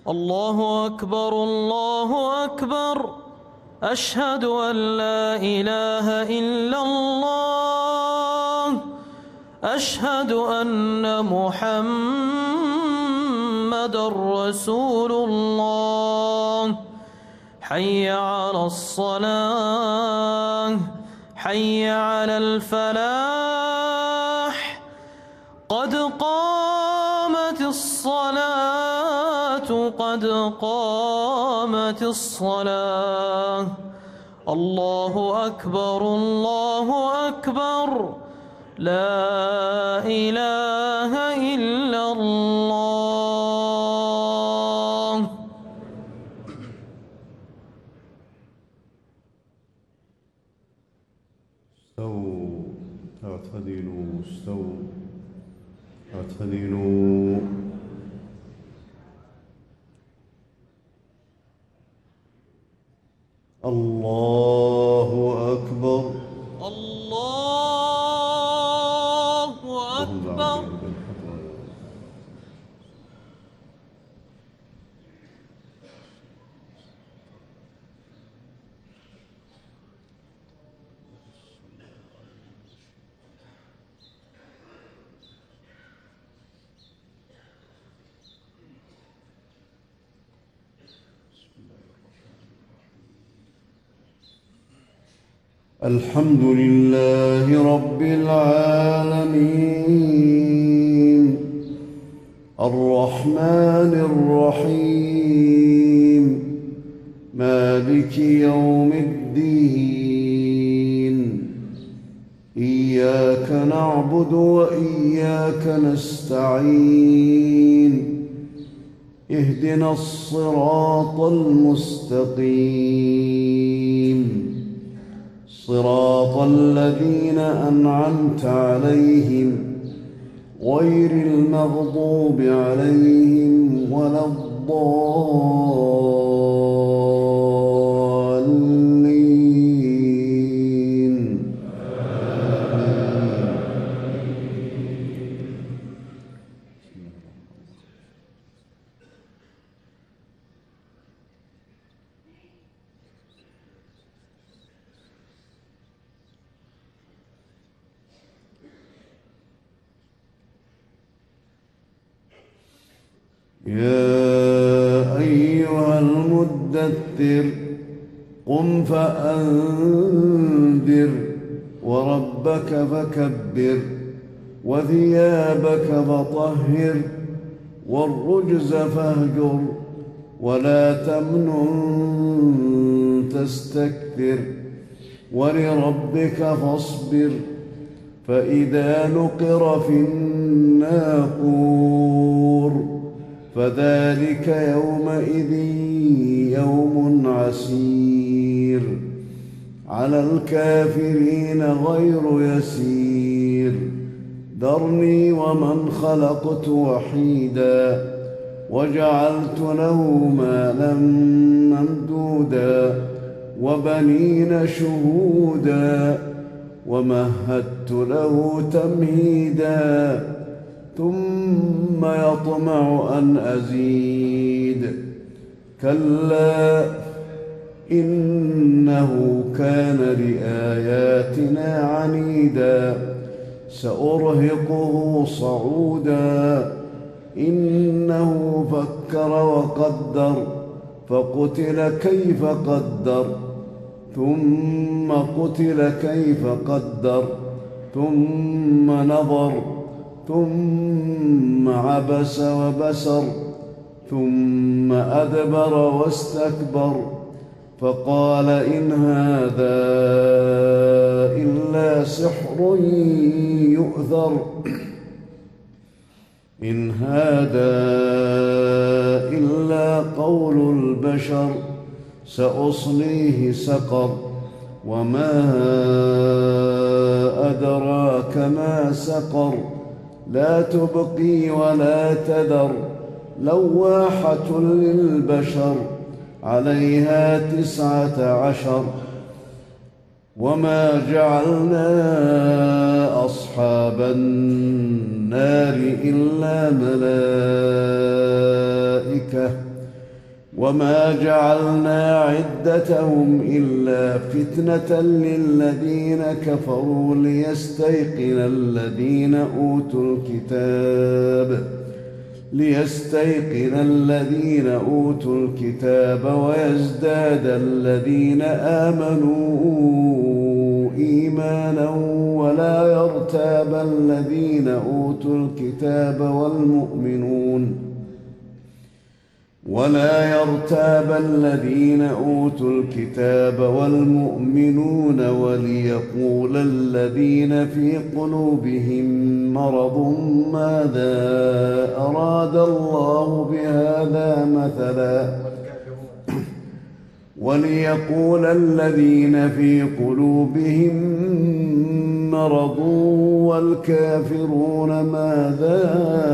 الله أكبر الله أكبر. أشهد أن لا إله إلا الله. أشهد أن محمدًا رسول الله. حي على الصلاة، حي على الفلاح. قد قامت الصلاة، قد قامت الصلاة. الله أكبر الله أكبر. لا إله إلا الله. استووا اعتدلوا، استووا اعتدلوا. الله أكبر الله أكبر. الحمد لله رب العالمين، الرحمن الرحيم، مالك يوم الدين. إياك نعبد وإياك نستعين. اهدنا الصراط المستقيم، صراط الذين أنعمت عليهم غير المغضوب عليهم ولا الضالين. يا أيها المدثر قم فأنذر وربك فكبر وثيابك فطهر والرجز فاهجر ولا تمنن تستكثر ولربك فاصبر. فإذا نقر في الناقور فذلك يومئذ يوم عسير، على الكافرين غير يسير. ذرني ومن خلقت وحيدا وجعلت له مالا ممدودا وبنين شهودا ومهدت له تمهيدا ثم يطمع أن أزيد. كلا إنه كان لآياتنا عنيدا سأرهقه صعودا. إنه فكر وقدر فقتل كيف قدر ثم قتل كيف قدر ثم نظر ثم عبس وبسر ثم أدبر واستكبر فقال إن هذا إلا سحر يؤثر. إن هذا إلا قول البشر سأصليه سقر وما أدراك ما سقر لا تبقي ولا تذر لواحة للبشر عليها 19. وما جعلنا أصحاب النار إلا ملائكة وما جعلنا عدتهم إلا فتنة للذين كفروا ليستيقن الذين أوتوا الكتاب ويزداد الذين آمنوا إيمانا ولا يرتاب الذين أوتوا الكتاب والمؤمنون وليقول الذين في قلوبهم مرض ماذا أراد الله بهذا مثلا والكافرون ماذا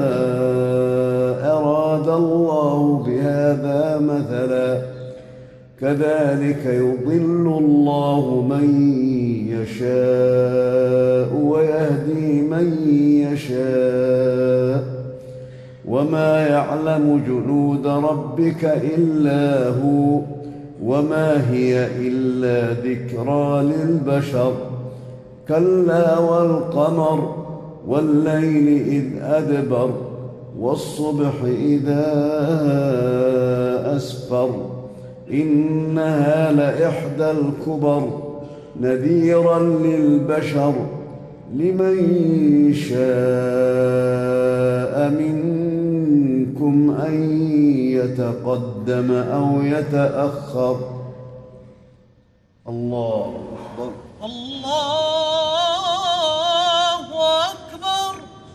أراد الله بهذا مثلا كذلك يضل الله من يشاء ويهدي من يشاء وما يعلم جنود ربك إلا هو وما هي إلا ذكرى للبشر كلا والقمر والليل إذ أدبر والصبح إذا أسفر إنها لإحدى الكبر نذيرا للبشر لمن شاء منكم أن يتقدم أو يتأخر. الله أكبر. الله أكبر.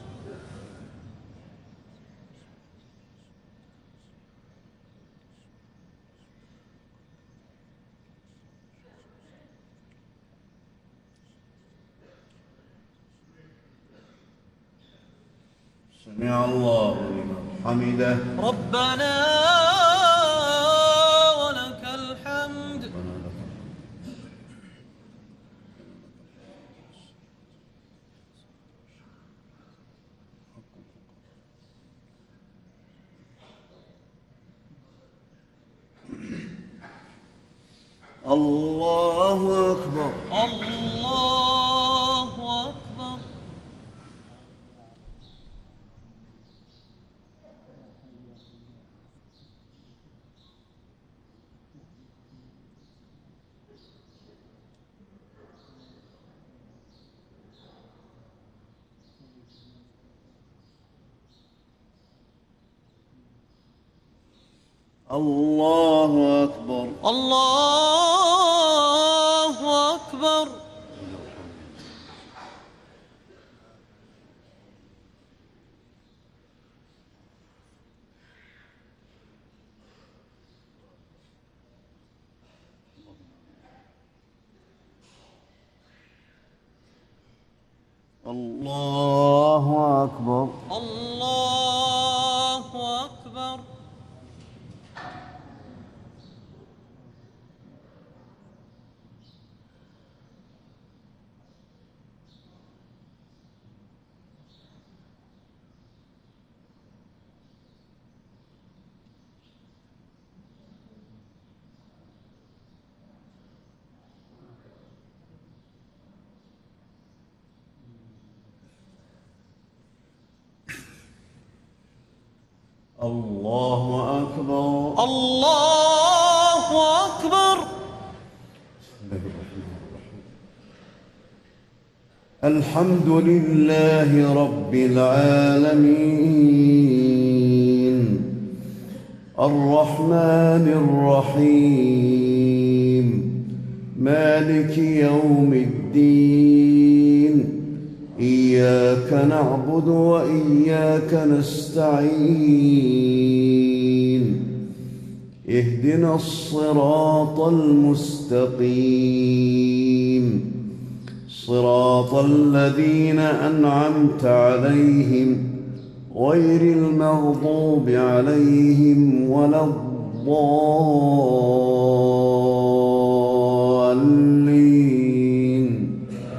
سمع الله لمن حمده. ربنا ولك الحمد. الله أكبر. الله أكبر. الله أكبر. الله أكبر. الله أكبر. الله أكبر. الله أكبر. الله أكبر. الحمد لله رب العالمين الرحمن الرحيم مالك يوم الدين إياك نعبد وإياك نستعين اهدنا الصراط المستقيم صراط الذين أنعمت عليهم غير المغضوب عليهم ولا الضالين.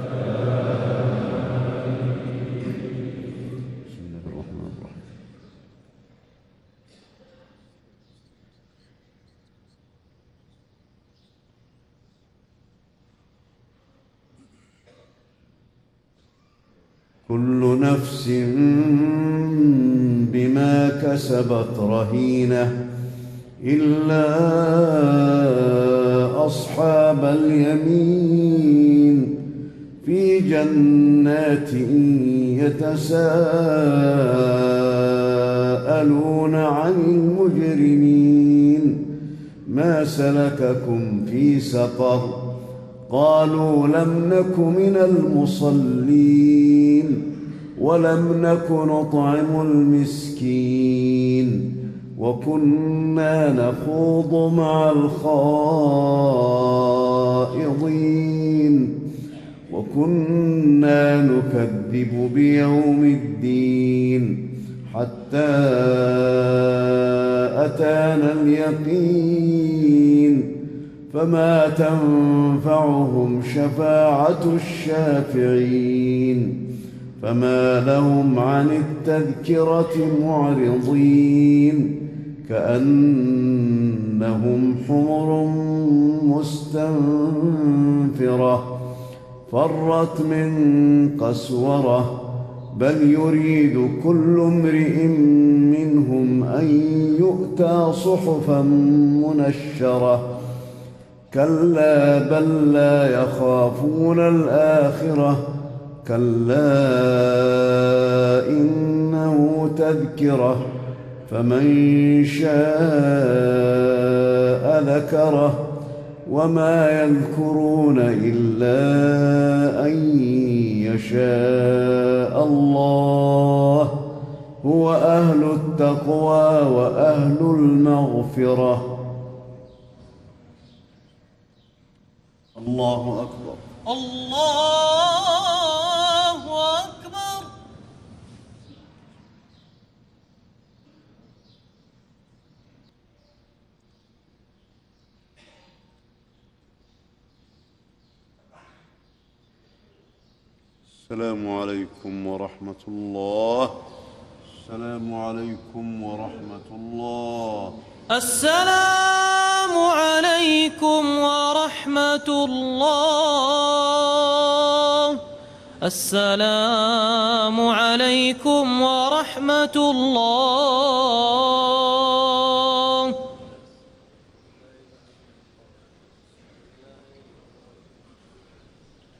بسم الله الرحمن الرحيم. كل نفس بما كسبت رهينة إلا أصحاب اليمين في جنات يتساءلون عن المجرمين ما سلككم في سقر قالوا لم نك من المصلين ولم نك نطعم المسكين وكنا نخوض مع الخائضين وكنا نكذب بيوم الدين حتى أتانا اليقين فما تنفعهم شفاعة الشافعين فما لهم عن التذكرة معرضين كأنهم حمر مستنفرة فرت من قسورة بل يريد كل امرئ منهم أن يؤتى صحفا منشرة كلا بل لا يخافون الآخرة كلا إنه تذكرة فمن شاء ذكره وما يذكرون إلا أن يشاء الله هو أهل التقوى وأهل المغفرة. الله أكبر. الله أكبر. السلام عليكم ورحمة الله. السلام عليكم ورحمة الله. السلام عليكم ورحمة الله. السلام عليكم ورحمة الله.